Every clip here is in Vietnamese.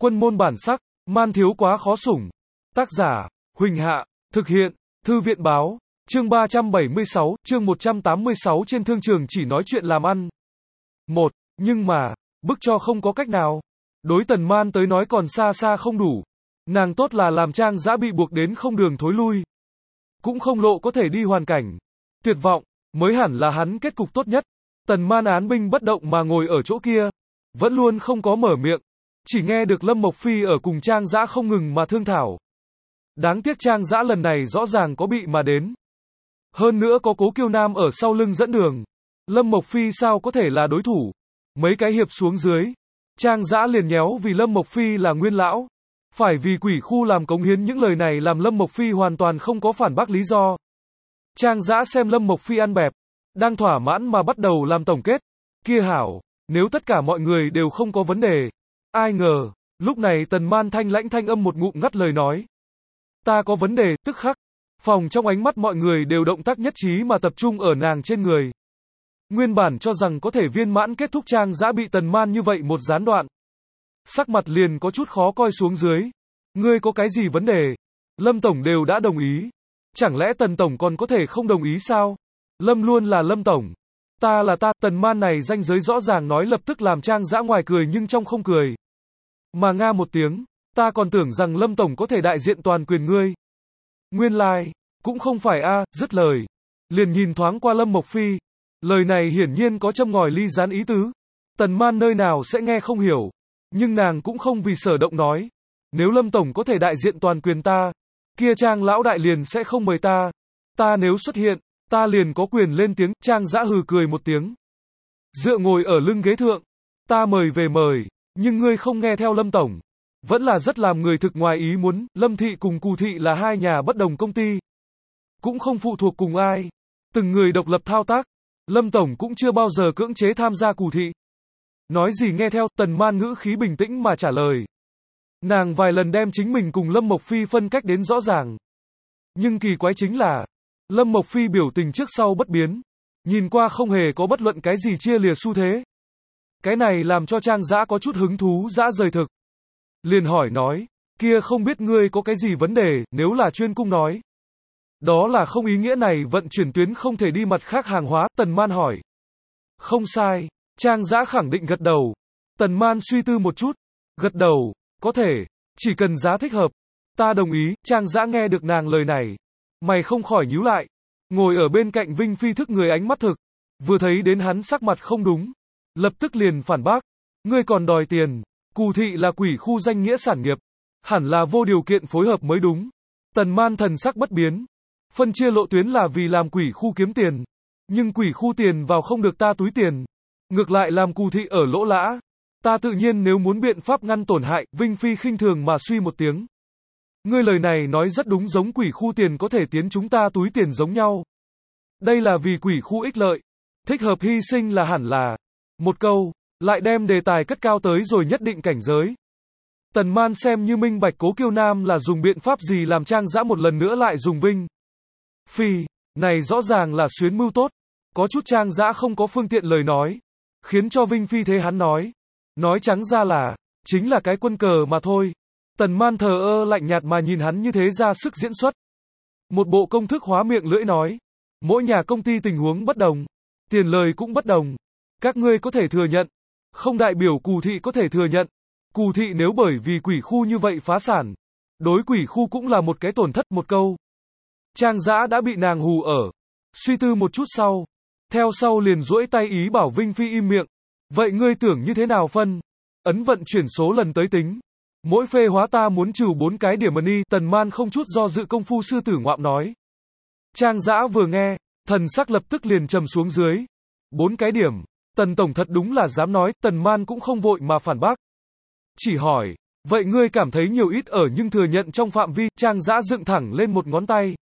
Quân môn bản sắc, man thiếu quá khó sủng. Tác giả, Huỳnh Hạ, thực hiện, Thư viện báo, chương 376, chương 186 trên thương trường chỉ nói chuyện làm ăn. Một, nhưng mà, bức cho không có cách nào. Đối Tần Man tới nói còn xa xa không đủ. Nàng tốt là làm Trang Dã bị buộc đến không đường thối lui. Cũng không lộ có thể đi hoàn cảnh. Tuyệt vọng, mới hẳn là hắn kết cục tốt nhất. Tần Man án binh bất động mà ngồi ở chỗ kia. Vẫn luôn không có mở miệng. Chỉ nghe được Lâm Mộc Phi ở cùng Trang Dã không ngừng mà thương thảo. Đáng tiếc Trang Dã lần này rõ ràng có bị mà đến. Hơn nữa có Cố Kiêu Nam ở sau lưng dẫn đường. Lâm Mộc Phi sao có thể là đối thủ. Mấy cái hiệp xuống dưới. Trang Dã liền nhéo vì Lâm Mộc Phi là nguyên lão. Phải vì quỷ khu làm cống hiến, những lời này làm Lâm Mộc Phi hoàn toàn không có phản bác lý do. Trang Dã xem Lâm Mộc Phi ăn bẹp. Đang thỏa mãn mà bắt đầu làm tổng kết. Kia hảo, nếu tất cả mọi người đều không có vấn đề. Ai ngờ, lúc này Tần Man thanh lãnh thanh âm một ngụm ngắt lời nói. Ta có vấn đề, tức khắc. Phòng trong ánh mắt mọi người đều động tác nhất trí mà tập trung ở nàng trên người. Nguyên bản cho rằng có thể viên mãn kết thúc, Trang Dã bị Tần Man như vậy một gián đoạn. Sắc mặt liền có chút khó coi xuống dưới. Ngươi có cái gì vấn đề? Lâm Tổng đều đã đồng ý. Chẳng lẽ Tần Tổng còn có thể không đồng ý sao? Lâm luôn là Lâm Tổng. Ta là ta, Tần Man này ranh giới rõ ràng nói lập tức làm Trang Dã ngoài cười nhưng trong không cười. Mà nga một tiếng, ta còn tưởng rằng Lâm Tổng có thể đại diện toàn quyền ngươi. Nguyên lai, cũng không phải a, dứt lời. Liền nhìn thoáng qua Lâm Mộc Phi. Lời này hiển nhiên có châm ngòi ly gián ý tứ. Tần Man nơi nào sẽ nghe không hiểu. Nhưng nàng cũng không vì sở động nói. Nếu Lâm Tổng có thể đại diện toàn quyền ta, kia Trang lão đại liền sẽ không mời ta. Ta nếu xuất hiện, ta liền có quyền lên tiếng. Trang Dã hừ cười một tiếng. Dựa ngồi ở lưng ghế thượng. Ta mời về mời, nhưng ngươi không nghe theo Lâm Tổng. Vẫn là rất làm người thực ngoài ý muốn. Lâm Thị cùng Cù Thị là hai nhà bất đồng công ty. Cũng không phụ thuộc cùng ai. Từng người độc lập thao tác. Lâm Tổng cũng chưa bao giờ cưỡng chế tham gia Cù Thị. Nói gì nghe theo, Tần Man ngữ khí bình tĩnh mà trả lời. Nàng vài lần đem chính mình cùng Lâm Mộc Phi phân cách đến rõ ràng. Nhưng kỳ quái chính là, Lâm Mộc Phi biểu tình trước sau bất biến. Nhìn qua không hề có bất luận cái gì chia lìa xu thế. Cái này làm cho Trang Dã có chút hứng thú dã rời thực. Liền hỏi nói, kia không biết ngươi có cái gì vấn đề, nếu là chuyên cung nói. Đó là không ý nghĩa này vận chuyển tuyến không thể đi mặt khác hàng hóa, Tần Man hỏi. Không sai, Trang Dã khẳng định gật đầu. Tần Man suy tư một chút, gật đầu, có thể, chỉ cần giá thích hợp. Ta đồng ý. Trang Dã nghe được nàng lời này, mày không khỏi nhíu lại. Ngồi ở bên cạnh Vinh Phi thức người ánh mắt thực, vừa thấy đến hắn sắc mặt không đúng, lập tức liền phản bác. Ngươi còn đòi tiền, Cù Thị là quỷ khu danh nghĩa sản nghiệp, hẳn là vô điều kiện phối hợp mới đúng. Tần Man thần sắc bất biến. Phân chia lộ tuyến là vì làm quỷ khu kiếm tiền, nhưng quỷ khu tiền vào không được ta túi tiền, ngược lại làm Cù Thị ở lỗ lã. Ta tự nhiên nếu muốn biện pháp ngăn tổn hại. Vinh Phi khinh thường mà suy một tiếng. Ngươi lời này nói rất đúng, giống quỷ khu tiền có thể tiến chúng ta túi tiền giống nhau. Đây là vì quỷ khu ích lợi. Thích hợp hy sinh là hẳn là. Một câu, lại đem đề tài cất cao tới rồi nhất định cảnh giới. Tần Man xem như minh bạch Cố Kiêu Nam là dùng biện pháp gì làm Trang Dã một lần nữa lại dùng Vinh Phi. Này rõ ràng là xuyến mưu tốt. Có chút Trang Dã không có phương tiện lời nói, khiến cho Vinh Phi thế hắn nói. Nói trắng ra là, chính là cái quân cờ mà thôi. Tần Man thờ ơ lạnh nhạt mà nhìn hắn như thế ra sức diễn xuất. Một bộ công thức hóa miệng lưỡi nói. Mỗi nhà công ty tình huống bất đồng, tiền lời cũng bất đồng. Các ngươi có thể thừa nhận, không đại biểu Cù Thị có thể thừa nhận. Cù Thị nếu bởi vì quỷ khu như vậy phá sản, đối quỷ khu cũng là một cái tổn thất. Một câu, Trang Dã đã bị nàng hù ở. Suy tư một chút sau, theo sau liền duỗi tay ý bảo Vinh Phi im miệng. Vậy ngươi tưởng như thế nào phân? Ấn vận chuyển số lần tới tính. Mỗi phê hóa ta muốn trừ 4 cái điểm money. Tần Man không chút do dự công phu sư tử ngoạm nói. Trang Dã vừa nghe, thần sắc lập tức liền trầm xuống dưới. 4 cái điểm. Tần Tổng thật đúng là dám nói. Tần Man cũng không vội mà phản bác. Chỉ hỏi, vậy ngươi cảm thấy nhiều ít ở nhưng thừa nhận trong phạm vi. Trang Dã dựng thẳng lên một ngón tay.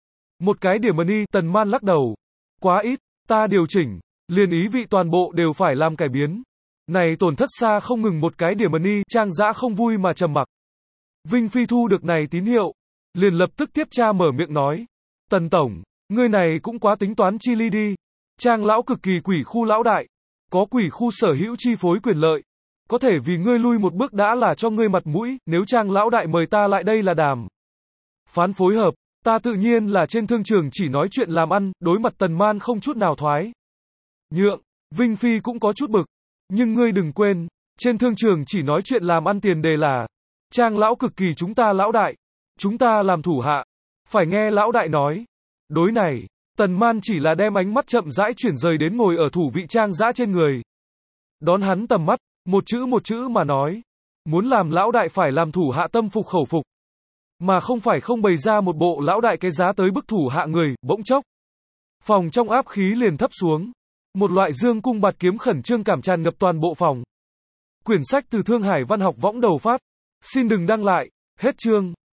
1 cái điểm money. Tần Man lắc đầu. Quá ít, ta điều chỉnh. Liền ý vị toàn bộ đều phải làm cải biến. Này tổn thất xa không ngừng 1 cái điểm money. Trang Dã không vui mà trầm mặc. Vinh Phi thu được này tín hiệu, liền lập tức tiếp tra mở miệng nói. Tần Tổng, ngươi này cũng quá tính toán chi ly đi. Trang lão cực kỳ quỷ khu lão đại, có quỷ khu sở hữu chi phối quyền lợi. Có thể vì ngươi lui một bước đã là cho ngươi mặt mũi, nếu Trang lão đại mời ta lại đây là đàm phán phối hợp, ta tự nhiên là trên thương trường chỉ nói chuyện làm ăn, đối mặt Tần Man không chút nào thoái nhượng. Vinh Phi cũng có chút bực, nhưng ngươi đừng quên, trên thương trường chỉ nói chuyện làm ăn tiền đề là Trang lão cực kỳ chúng ta lão đại, chúng ta làm thủ hạ, phải nghe lão đại nói. Đối này, Tần Man chỉ là đem ánh mắt chậm rãi chuyển rời đến ngồi ở thủ vị Trang Dã trên người. Đón hắn tầm mắt, một chữ mà nói, muốn làm lão đại phải làm thủ hạ tâm phục khẩu phục, mà không phải không bày ra một bộ lão đại cái giá tới bức thủ hạ người. Bỗng chốc, phòng trong áp khí liền thấp xuống, một loại dương cung bạt kiếm khẩn trương cảm tràn ngập toàn bộ phòng. Quyển sách từ Thương Hải Văn học Võng đầu phát. Xin đừng đăng lại. Hết chương.